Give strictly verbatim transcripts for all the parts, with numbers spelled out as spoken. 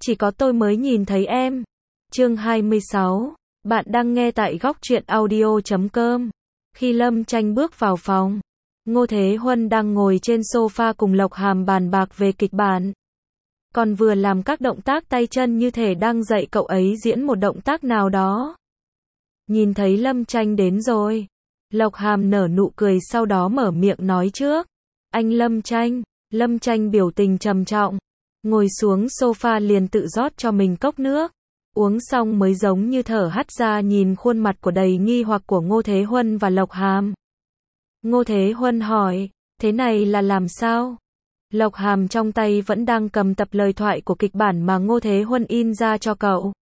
chỉ có tôi mới nhìn thấy em. Chương hai mươi sáu. Bạn đang nghe tại góc truyện audio chấm com. Khi Lâm Tranh bước vào phòng, Ngô Thế Huân đang ngồi trên sofa cùng Lộc Hàm bàn bạc về kịch bản. Còn vừa làm các động tác tay chân như thể đang dạy cậu ấy diễn một động tác nào đó. Nhìn thấy Lâm Tranh đến rồi, Lộc Hàm nở nụ cười sau đó mở miệng nói trước. Anh Lâm Tranh. Lâm Tranh biểu tình trầm trọng, ngồi xuống sofa liền tự rót cho mình cốc nước. Uống xong mới giống như thở hắt ra nhìn khuôn mặt của đầy nghi hoặc của Ngô Thế Huân và Lộc Hàm. Ngô Thế Huân hỏi, thế này là làm sao? Lộc Hàm trong tay vẫn đang cầm tập lời thoại của kịch bản mà Ngô Thế Huân in ra cho cậu.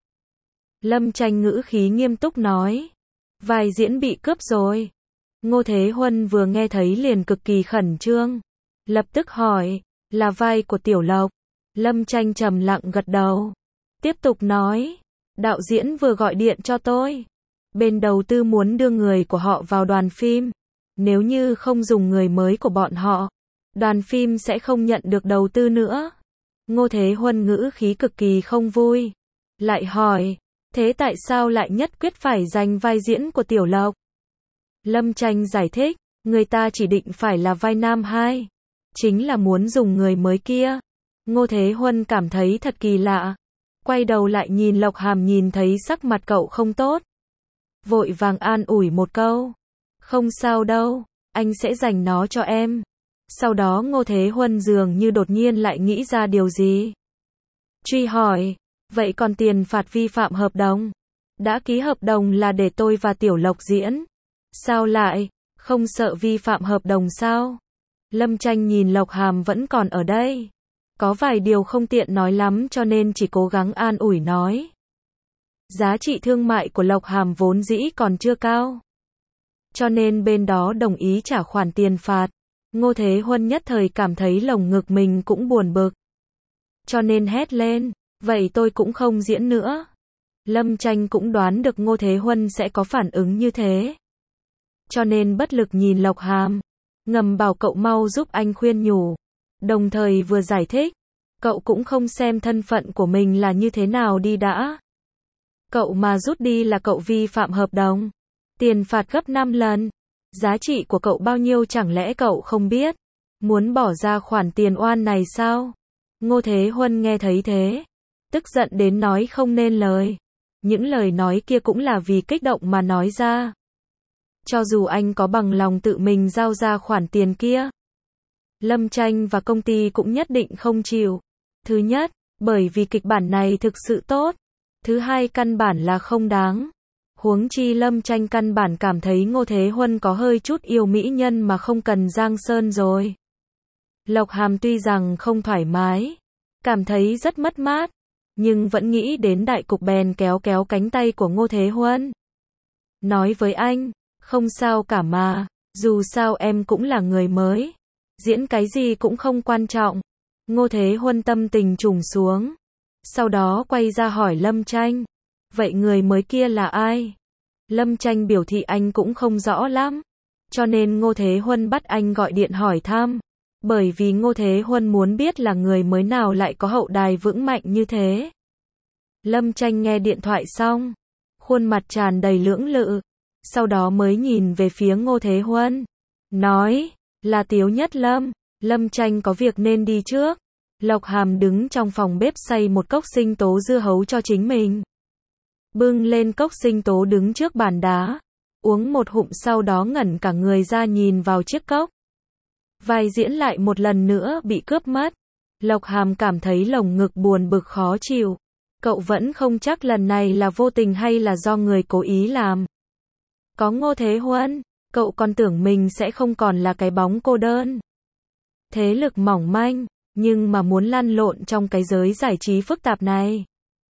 Lâm Tranh ngữ khí nghiêm túc nói, vai diễn bị cướp rồi. Ngô Thế Huân vừa nghe thấy liền cực kỳ khẩn trương, lập tức hỏi, là vai của Tiểu Lộc. Lâm Tranh trầm lặng gật đầu, tiếp tục nói, đạo diễn vừa gọi điện cho tôi. Bên đầu tư muốn đưa người của họ vào đoàn phim. Nếu như không dùng người mới của bọn họ, đoàn phim sẽ không nhận được đầu tư nữa. Ngô Thế Huân ngữ khí cực kỳ không vui, lại hỏi, thế tại sao lại nhất quyết phải giành vai diễn của Tiểu Lộc? Lâm Tranh giải thích, người ta chỉ định phải là vai nam hai, chính là muốn dùng người mới kia. Ngô Thế Huân cảm thấy thật kỳ lạ, quay đầu lại nhìn Lộc Hàm, nhìn thấy sắc mặt cậu không tốt, vội vàng an ủi một câu, không sao đâu, anh sẽ dành nó cho em. Sau đó Ngô Thế Huân dường như đột nhiên lại nghĩ ra điều gì, truy hỏi, vậy còn tiền phạt vi phạm hợp đồng? Đã ký hợp đồng là để tôi và Tiểu Lộc diễn, sao lại không sợ vi phạm hợp đồng sao? Lâm Tranh nhìn Lộc Hàm vẫn còn ở đây, có vài điều không tiện nói lắm cho nên chỉ cố gắng an ủi nói. Giá trị thương mại của Lộc Hàm vốn dĩ còn chưa cao, cho nên bên đó đồng ý trả khoản tiền phạt. Ngô Thế Huân nhất thời cảm thấy lồng ngực mình cũng buồn bực, cho nên hét lên, vậy tôi cũng không diễn nữa. Lâm Tranh cũng đoán được Ngô Thế Huân sẽ có phản ứng như thế, cho nên bất lực nhìn Lộc Hàm, ngầm bảo cậu mau giúp anh khuyên nhủ, đồng thời vừa giải thích, cậu cũng không xem thân phận của mình là như thế nào đi đã. Cậu mà rút đi là cậu vi phạm hợp đồng, tiền phạt gấp năm lần. Giá trị của cậu bao nhiêu chẳng lẽ cậu không biết? Muốn bỏ ra khoản tiền oan này sao? Ngô Thế Huân nghe thấy thế, tức giận đến nói không nên lời. Những lời nói kia cũng là vì kích động mà nói ra. Cho dù anh có bằng lòng tự mình giao ra khoản tiền kia, Lâm Tranh và công ty cũng nhất định không chịu. Thứ nhất, bởi vì kịch bản này thực sự tốt. Thứ hai, căn bản là không đáng. Huống chi Lâm Tranh căn bản cảm thấy Ngô Thế Huân có hơi chút yêu mỹ nhân mà không cần Giang Sơn rồi. Lộc Hàm tuy rằng không thoải mái, cảm thấy rất mất mát, nhưng vẫn nghĩ đến đại cục bèn kéo kéo cánh tay của Ngô Thế Huân. Nói với anh, không sao cả mà, dù sao em cũng là người mới, diễn cái gì cũng không quan trọng. Ngô Thế Huân tâm tình trùng xuống, sau đó quay ra hỏi Lâm Tranh, vậy người mới kia là ai? Lâm Tranh biểu thị anh cũng không rõ lắm, cho nên Ngô Thế Huân bắt anh gọi điện hỏi thăm, bởi vì Ngô Thế Huân muốn biết là người mới nào lại có hậu đài vững mạnh như thế. Lâm Tranh nghe điện thoại xong, khuôn mặt tràn đầy lưỡng lự, sau đó mới nhìn về phía Ngô Thế Huân, nói, là Tiếu Nhất Lâm. Lâm Tranh có việc nên đi trước. Lộc Hàm đứng trong phòng bếp xay một cốc sinh tố dưa hấu cho chính mình, bưng lên cốc sinh tố đứng trước bàn đá, uống một hụm sau đó ngẩn cả người ra nhìn vào chiếc cốc. Vai diễn lại một lần nữa bị cướp mất. Lộc Hàm cảm thấy lồng ngực buồn bực khó chịu. Cậu vẫn không chắc lần này là vô tình hay là do người cố ý làm. Có Ngô Thế Huân, cậu còn tưởng mình sẽ không còn là cái bóng cô đơn, thế lực mỏng manh, nhưng mà muốn lăn lộn trong cái giới giải trí phức tạp này,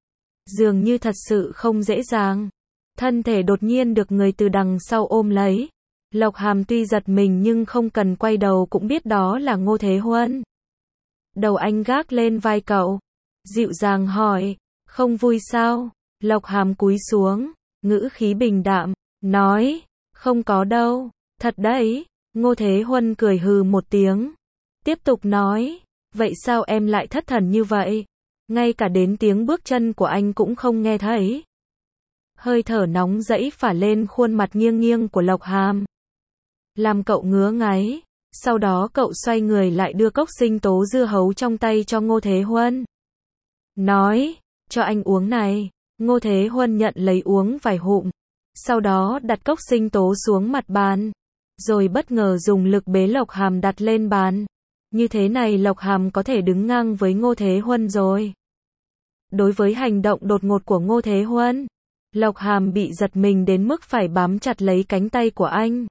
dường như thật sự không dễ dàng. Thân thể đột nhiên được người từ đằng sau ôm lấy. Lộc Hàm tuy giật mình nhưng không cần quay đầu cũng biết đó là Ngô Thế Huân. Đầu anh gác lên vai cậu, dịu dàng hỏi, không vui sao? Lộc Hàm cúi xuống, ngữ khí bình đạm, nói, không có đâu, thật đấy. Ngô Thế Huân cười hừ một tiếng, tiếp tục nói, vậy sao em lại thất thần như vậy? ngay cả đến tiếng bước chân của anh cũng không nghe thấy. Hơi thở nóng rẫy phả lên khuôn mặt nghiêng nghiêng của Lộc Hàm, làm cậu ngứa ngáy. Sau đó cậu xoay người lại đưa cốc sinh tố dưa hấu trong tay cho Ngô Thế Huân. Nói, cho anh uống này. Ngô Thế Huân nhận lấy uống vài hụm. Sau đó đặt cốc sinh tố xuống mặt bàn. Rồi bất ngờ dùng lực bế Lộc Hàm đặt lên bàn. Như thế này Lộc Hàm có thể đứng ngang với Ngô Thế Huân rồi. Đối với hành động đột ngột của Ngô Thế Huân, Lộc Hàm bị giật mình đến mức phải bám chặt lấy cánh tay của anh.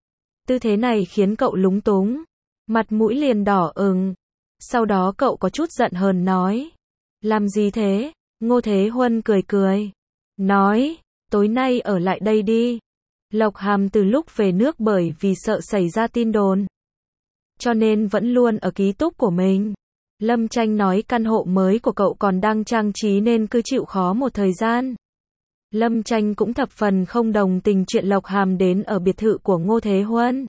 Tư thế này khiến cậu lúng túng, mặt mũi liền đỏ ửng. Sau đó cậu có chút giận hờn nói, làm gì thế? Ngô Thế Huân cười cười, nói, tối nay ở lại đây đi. Lộc Hàm từ lúc về nước bởi vì sợ xảy ra tin đồn, cho nên vẫn luôn ở ký túc của mình. Lâm Tranh nói căn hộ mới của cậu còn đang trang trí nên cứ chịu khó một thời gian. Lâm Tranh cũng thập phần không đồng tình chuyện Lộc Hàm đến ở biệt thự của Ngô Thế Huân.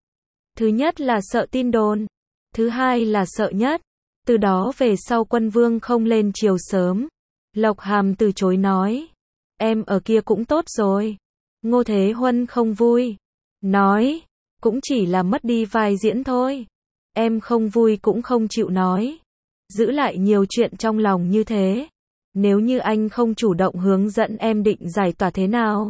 Thứ nhất là sợ tin đồn, thứ hai là sợ nhất. Từ đó về sau Quân Vương không lên chiều sớm. Lộc Hàm từ chối nói, em ở kia cũng tốt rồi. Ngô Thế Huân không vui, nói, cũng chỉ là mất đi vai diễn thôi. Em không vui cũng không chịu nói. Giữ lại nhiều chuyện trong lòng như thế. Nếu như anh không chủ động hướng dẫn em định giải tỏa thế nào?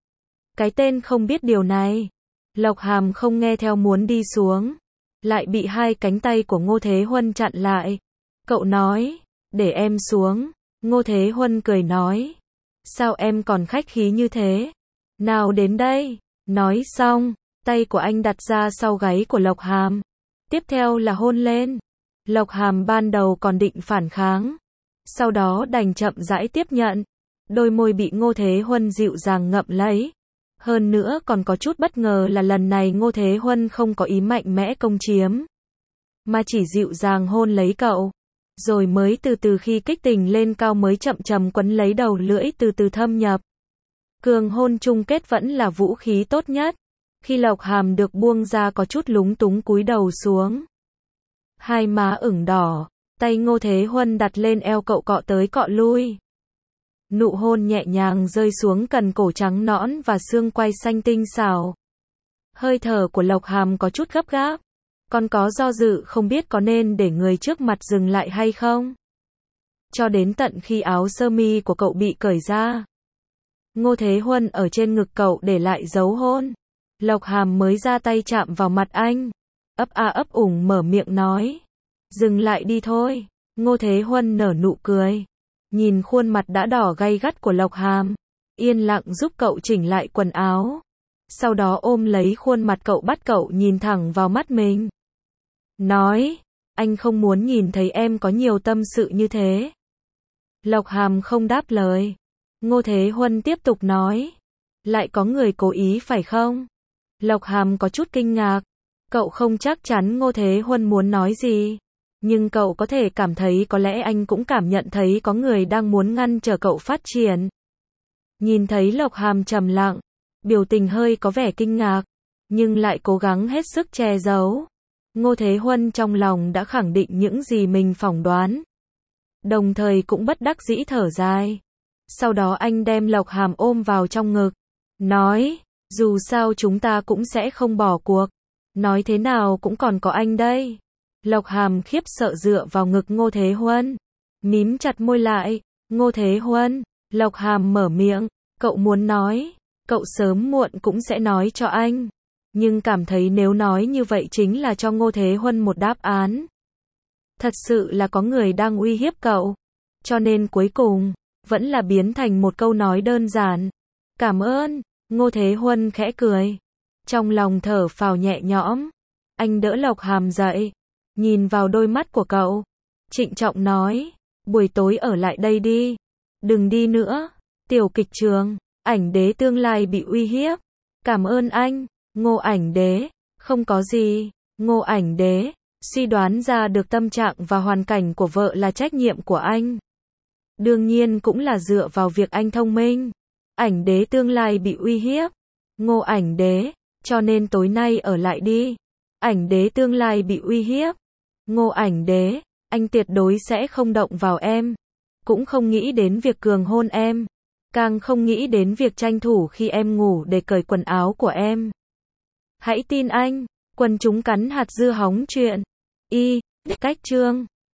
Cái tên không biết điều này. Lộc Hàm không nghe theo muốn đi xuống. Lại bị hai cánh tay của Ngô Thế Huân chặn lại. Cậu nói, để em xuống. Ngô Thế Huân cười nói, sao em còn khách khí như thế? Nào đến đây. Nói xong, tay của anh đặt ra sau gáy của Lộc Hàm. Tiếp theo là hôn lên. Lộc Hàm ban đầu còn định phản kháng, sau đó đành chậm rãi tiếp nhận. Đôi môi bị Ngô Thế Huân dịu dàng ngậm lấy. Hơn nữa còn có chút bất ngờ là lần này Ngô Thế Huân không có ý mạnh mẽ công chiếm, mà chỉ dịu dàng hôn lấy cậu. Rồi mới từ từ khi kích tình lên cao mới chậm chậm quấn lấy đầu lưỡi từ từ thâm nhập. Cường hôn chung kết vẫn là vũ khí tốt nhất. Khi Lộc Hàm được buông ra có chút lúng túng cúi đầu xuống. Hai má ửng đỏ, tay Ngô Thế Huân đặt lên eo cậu cọ tới cọ lui. Nụ hôn nhẹ nhàng rơi xuống cần cổ trắng nõn và xương quai xanh tinh xảo. Hơi thở của Lộc Hàm có chút gấp gáp. Còn có do dự không biết có nên để người trước mặt dừng lại hay không. Cho đến tận khi áo sơ mi của cậu bị cởi ra. Ngô Thế Huân ở trên ngực cậu để lại dấu hôn. Lộc Hàm mới ra tay chạm vào mặt anh. Ấp a ấp ủng mở miệng nói, dừng lại đi thôi. Ngô Thế Huân nở nụ cười, nhìn khuôn mặt đã đỏ gay gắt của Lộc Hàm, yên lặng giúp cậu chỉnh lại quần áo. Sau đó ôm lấy khuôn mặt cậu bắt cậu nhìn thẳng vào mắt mình. Nói, anh không muốn nhìn thấy em có nhiều tâm sự như thế. Lộc Hàm không đáp lời. Ngô Thế Huân tiếp tục nói, lại có người cố ý phải không? Lộc Hàm có chút kinh ngạc. Cậu không chắc chắn Ngô Thế Huân muốn nói gì. Nhưng cậu có thể cảm thấy có lẽ anh cũng cảm nhận thấy có người đang muốn ngăn trở cậu phát triển. Nhìn thấy Lộc Hàm trầm lặng, biểu tình hơi có vẻ kinh ngạc, nhưng lại cố gắng hết sức che giấu. Ngô Thế Huân trong lòng đã khẳng định những gì mình phỏng đoán. Đồng thời cũng bất đắc dĩ thở dài. Sau đó anh đem Lộc Hàm ôm vào trong ngực. Nói, dù sao chúng ta cũng sẽ không bỏ cuộc. Nói thế nào cũng còn có anh đây. Lộc Hàm khiếp sợ dựa vào ngực Ngô Thế Huân. Mím chặt môi lại. Ngô Thế Huân. Lộc Hàm mở miệng. Cậu muốn nói. Cậu sớm muộn cũng sẽ nói cho anh. Nhưng cảm thấy nếu nói như vậy chính là cho Ngô Thế Huân một đáp án. Thật sự là có người đang uy hiếp cậu. Cho nên cuối cùng, vẫn là biến thành một câu nói đơn giản. Cảm ơn. Ngô Thế Huân khẽ cười. Trong lòng thở phào nhẹ nhõm. Anh đỡ Lộc Hàm dậy. Nhìn vào đôi mắt của cậu. Trịnh trọng nói. Buổi tối ở lại đây đi. Đừng đi nữa. Tiểu kịch trường. Ảnh đế tương lai bị uy hiếp. Cảm ơn anh. Ngô ảnh đế. Không có gì. Ngô ảnh đế. Suy đoán ra được tâm trạng và hoàn cảnh của vợ là trách nhiệm của anh. Đương nhiên cũng là dựa vào việc anh thông minh. Ảnh đế tương lai bị uy hiếp. Ngô ảnh đế. Cho nên tối nay ở lại đi. Ảnh đế tương lai bị uy hiếp. Ngô ảnh đế. Anh tuyệt đối sẽ không động vào em. cũng không nghĩ đến việc cường hôn em, càng không nghĩ đến việc tranh thủ khi em ngủ để cởi quần áo của em. Hãy tin anh, quần chúng cắn hạt dưa hóng chuyện. Y, cách chương